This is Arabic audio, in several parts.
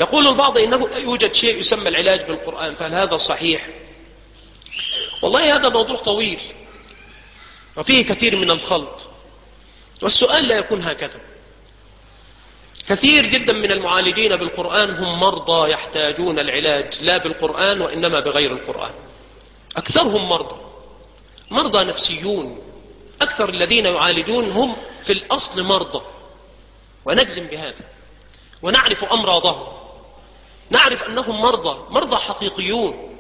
يقول البعض إنه لا يوجد شيء يسمى العلاج بالقرآن، فهل هذا صحيح؟ والله هذا موضوع طويل وفيه كثير من الخلط، والسؤال لا يكون هكذا. كثير جدا من المعالجين بالقرآن هم مرضى يحتاجون العلاج لا بالقرآن وإنما بغير القرآن. أكثرهم مرضى نفسيون. أكثر الذين يعالجون هم في الأصل مرضى، ونجزم بهذا ونعرف أمراضهم، نعرف أنهم مرضى حقيقيون،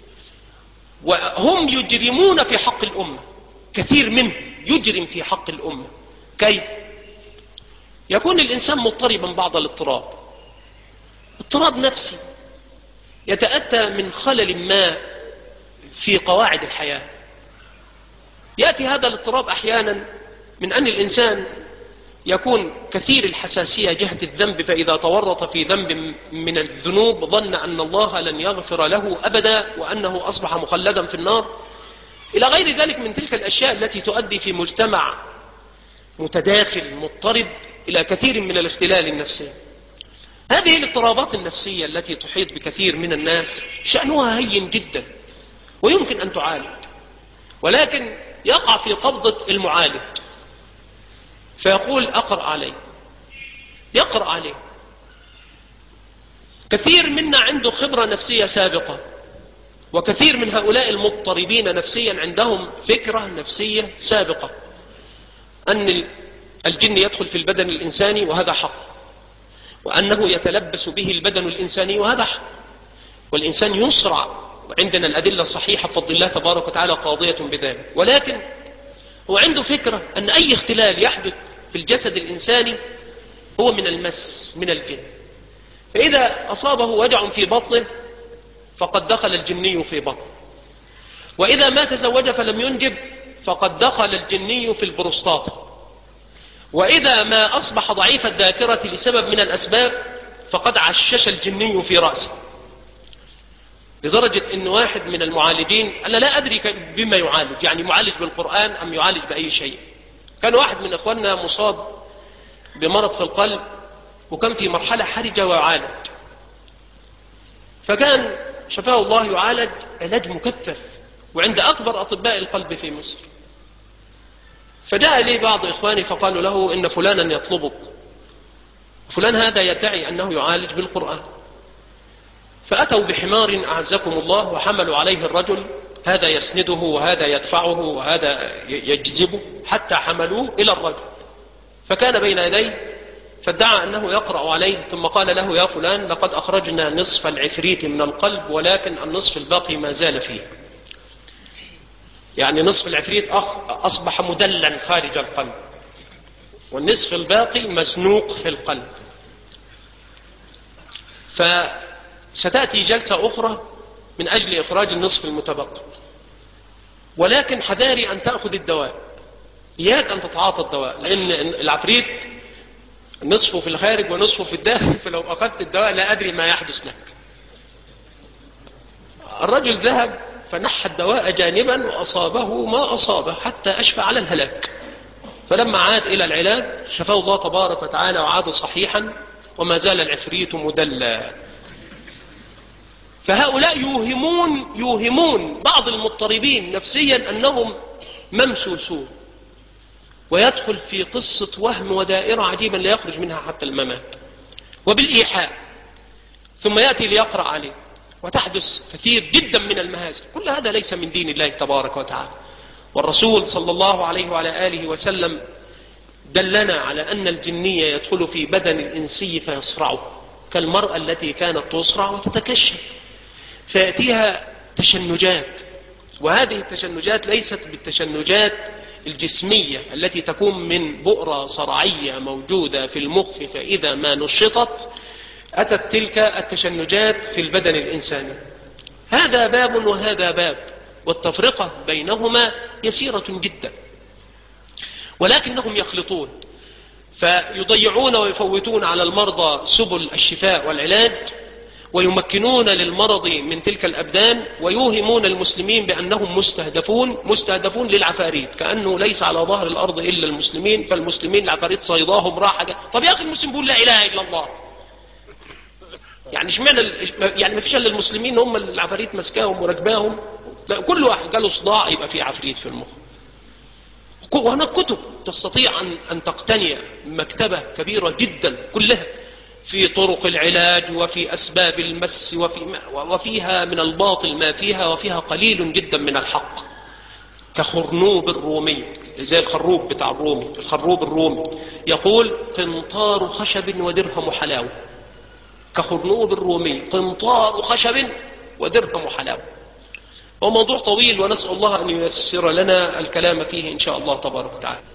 وهم يجرمون في حق الأمة. كثير منهم يجرم في حق الأمة. كيف؟ يكون الإنسان مضطربا بعض اضطراب نفسي يتأتى من خلل ما في قواعد الحياة. يأتي هذا الاضطراب أحيانا من أن الإنسان يكون كثير الحساسية جهة الذنب، فإذا تورط في ذنب من الذنوب ظن أن الله لن يغفر له أبدا وأنه أصبح مخلدا في النار، إلى غير ذلك من تلك الأشياء التي تؤدي في مجتمع متداخل مضطرب إلى كثير من الاختلال النفسي. هذه الاضطرابات النفسية التي تحيط بكثير من الناس شأنها هين جدا ويمكن أن تعالج، ولكن يقع في قبضة المعالج فيقول أقرأ عليه، يقرأ عليه. كثير منا عنده خبرة نفسية سابقة، وكثير من هؤلاء المضطربين نفسيا عندهم فكرة نفسية سابقة أن الجن يدخل في البدن الإنساني وهذا حق، وأنه يتلبس به البدن الإنساني وهذا حق، والإنسان يصرع، وعندنا الأدلة الصحيحة بفضل الله تبارك وتعالى قاضية بذلك. ولكن هو عنده فكرة أن أي اختلال يحدث في الجسد الإنساني هو من المس من الجن، فإذا أصابه وجع في بطنه فقد دخل الجني في بطنه، وإذا ما تزوج فلم ينجب فقد دخل الجني في البروستاتا، وإذا ما أصبح ضعيف الذاكرة لسبب من الأسباب فقد عشش الجني في رأسه. لدرجة أن واحد من المعالجين، أنا لا أدري بما يعالج، يعني معالج بالقرآن أم يعالج بأي شيء. كان واحد من إخواننا مصاب بمرض في القلب وكان في مرحلة حرجة ويعالج، فكان شفاه الله يعالج علاج مكثف وعند أكبر أطباء القلب في مصر. فجاء لي بعض إخواني فقالوا له إن فلانا يطلبك، فلان هذا يدعي أنه يعالج بالقرآن. فأتوا بحمار أعزكم الله وحملوا عليه الرجل، هذا يسنده وهذا يدفعه وهذا يجذبه حتى حملوه إلى الرجل، فكان بين يديه فادعى أنه يقرأ عليه، ثم قال له يا فلان لقد أخرجنا نصف العفريت من القلب ولكن النصف الباقي ما زال فيه، يعني نصف العفريت أصبح مدلا خارج القلب والنصف الباقي مزنوق في القلب. فستأتي جلسة أخرى من أجل إخراج النصف المتبقي، ولكن حذاري أن تأخذ الدواء، إياك أن تتعاطى الدواء، لأن العفريت نصفه في الخارج ونصفه في الداخل، فلو أخذت الدواء لا أدري ما يحدث لك. الرجل ذهب فنحى الدواء جانبا وأصابه ما أصابه حتى أشفى على الهلاك. فلما عاد إلى العلاج شفاه الله تبارك وتعالى وعاد صحيحا وما زال العفريت مدلى. فهؤلاء يوهمون بعض المضطربين نفسيا أنهم ممسوسون، ويدخل في قصة وهم ودائرة عجيبا لا يخرج منها حتى الممات وبالإيحاء، ثم يأتي ليقرأ عليه، وتحدث كثير جدا من المهازل. كل هذا ليس من دين الله تبارك وتعالى. والرسول صلى الله عليه وعلى آله وسلم دلنا على أن الجني يدخل في بدن الإنسي فيصرعه كالمرأة التي كانت تصرع وتتكشف، فيأتيها تشنجات، وهذه التشنجات ليست بالتشنجات الجسمية التي تكون من بؤرة صرعية موجودة في المخ، فإذا ما نشطت أتت تلك التشنجات في البدن الإنساني. هذا باب وهذا باب، والتفرقة بينهما يسيرة جدا، ولكنهم يخلطون فيضيعون ويفوتون على المرضى سبل الشفاء والعلاج، ويمكنون للمرض من تلك الأبدان، ويوهمون المسلمين بأنهم مستهدفون للعفاريت، كأنه ليس على ظهر الأرض إلا المسلمين، فالمسلمين العفاريت صيداهم راحة. طب يا أخي المسلم بيقول لا إله إلا الله، يعني اشمعنى يعني ما فيش الا المسلمين هم اللي العفاريت ماسكاهم وراكباهم؟ لا، كل واحد جاله صداع يبقى فيه عفريت في المخ. وهناك كتب تستطيع أن تقتني مكتبة كبيرة جدا كلها في طرق العلاج وفي أسباب المس وفيها من الباطل ما فيها، وفيها قليل جدا من الحق، كخرنوب الرومي، زي الخروب بتاع الرومي. الخروب الرومي يقول قنطار خشب ودرهم حلاوة. كخرنوب الرومي قنطار خشب ودرهم حلاوة. هو موضوع طويل ونسأل الله أن ييسر لنا الكلام فيه إن شاء الله تبارك وتعالى.